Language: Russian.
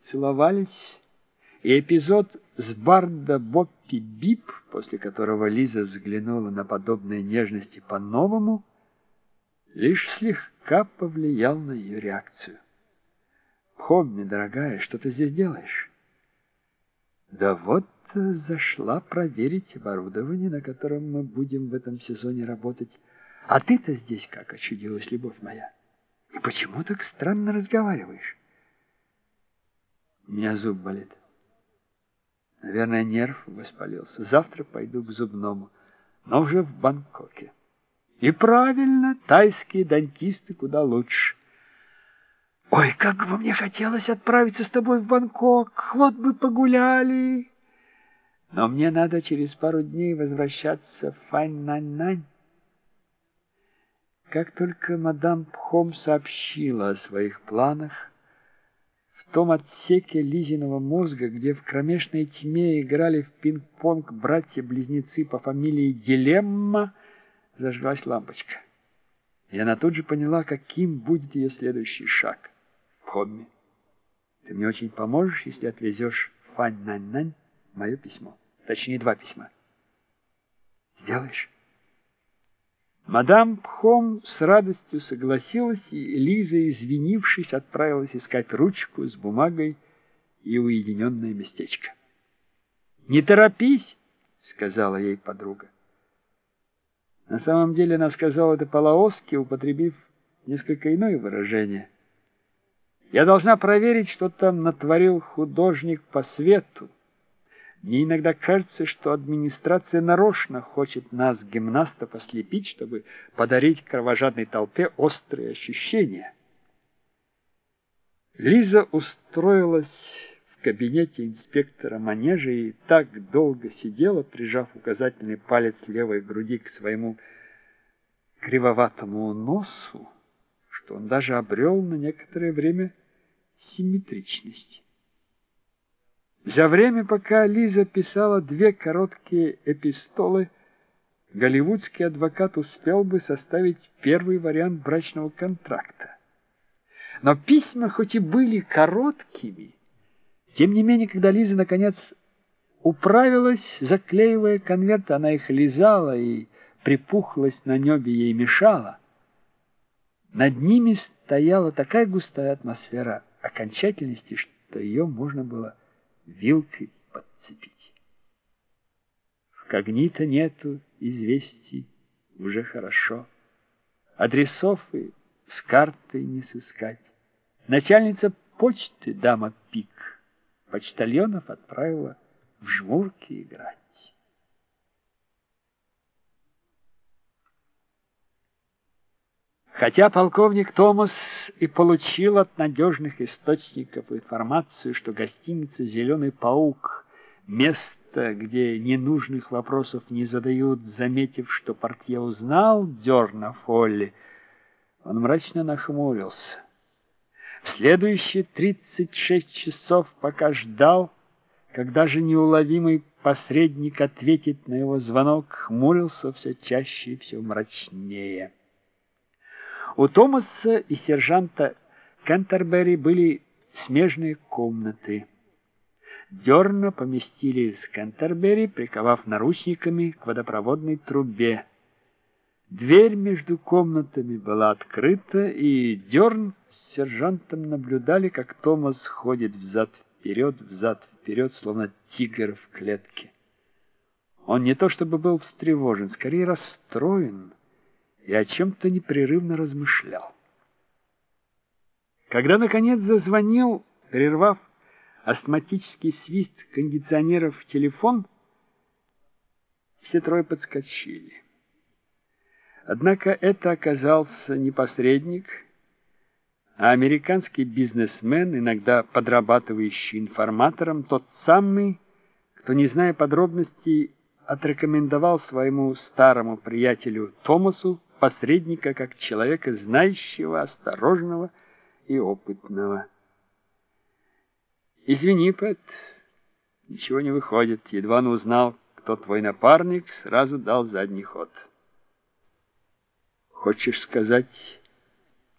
целовались, и эпизод с Барда Боппи Бип, после которого Лиза взглянула на подобные нежности по-новому, лишь слегка повлиял на ее реакцию. «Хобби, дорогая, что ты здесь делаешь?» «Да вот, зашла проверить оборудование, на котором мы будем в этом сезоне работать. А ты-то здесь как очудилась, любовь моя? И почему так странно разговариваешь?» «У меня зуб болит. Наверное, нерв воспалился. Завтра пойду к зубному, но уже в Бангкоке». «И правильно, тайские дантисты куда лучше». «Ой, как бы мне хотелось отправиться с тобой в Бангкок, вот бы погуляли. Но мне надо через пару дней возвращаться в Файнаньнань». Как только мадам Пхом сообщила о своих планах, в том отсеке Лизиного мозга, где в кромешной тьме играли в пинг-понг братья-близнецы по фамилии Дилемма, зажглась лампочка. И она тут же поняла, каким будет ее следующий шаг. «Хобби, ты мне очень поможешь, если отвезешь в Файнаньнань мое письмо. Точнее, 2 письма. Сделаешь?» Мадам Пхом с радостью согласилась, и Лиза, извинившись, отправилась искать ручку с бумагой и уединенное местечко. «Не торопись», — сказала ей подруга. На самом деле она сказала это по-лаосски, употребив несколько иное выражение. «Я должна проверить, что там натворил художник по свету. Мне иногда кажется, что администрация нарочно хочет нас, гимнастов, ослепить, чтобы подарить кровожадной толпе острые ощущения». Лиза устроилась в кабинете инспектора манежа и так долго сидела, прижав указательный палец левой груди к своему кривоватому носу, что он даже обрел на некоторое время симметричность. За время, пока Лиза писала 2 короткие эпистолы, голливудский адвокат успел бы составить первый вариант брачного контракта. Но письма хоть и были короткими, тем не менее, когда Лиза наконец управилась, заклеивая конверты, она их лизала, и припухлость на небе ей мешала. Над ними стояла такая густая атмосфера окончательности, что ее можно было вилкой подцепить. В когнито нету известий, уже хорошо. Адресов и с картой не сыскать. Начальница почты, дама Пик, почтальонов отправила в жмурки играть. Хотя полковник Томас и получил от надежных источников информацию, что гостиница «Зеленый паук» — место, где ненужных вопросов не задают, заметив, что портье узнал Дерна Фолли, он мрачно нахмурился. В следующие 36 часов, пока ждал, когда же неуловимый посредник ответит на его звонок, хмурился все чаще и все мрачнее. У Томаса и сержанта Кентербери были смежные комнаты. Дерна поместили с Кентербери, приковав наручниками к водопроводной трубе. Дверь между комнатами была открыта, и Дерн с сержантом наблюдали, как Томас ходит взад-вперед, словно тигр в клетке. Он не то чтобы был встревожен, скорее расстроен, и о чем-то непрерывно размышлял. Когда, наконец, зазвонил, прервав астматический свист кондиционеров в телефон, все 3 подскочили. Однако это оказался не посредник, а американский бизнесмен, иногда подрабатывающий информатором, тот самый, кто, не зная подробностей, отрекомендовал своему старому приятелю Томасу посредника как человека знающего, осторожного и опытного. «Извини, Пэт, ничего не выходит. Едва он узнал, кто твой напарник, сразу дал задний ход». «Хочешь сказать,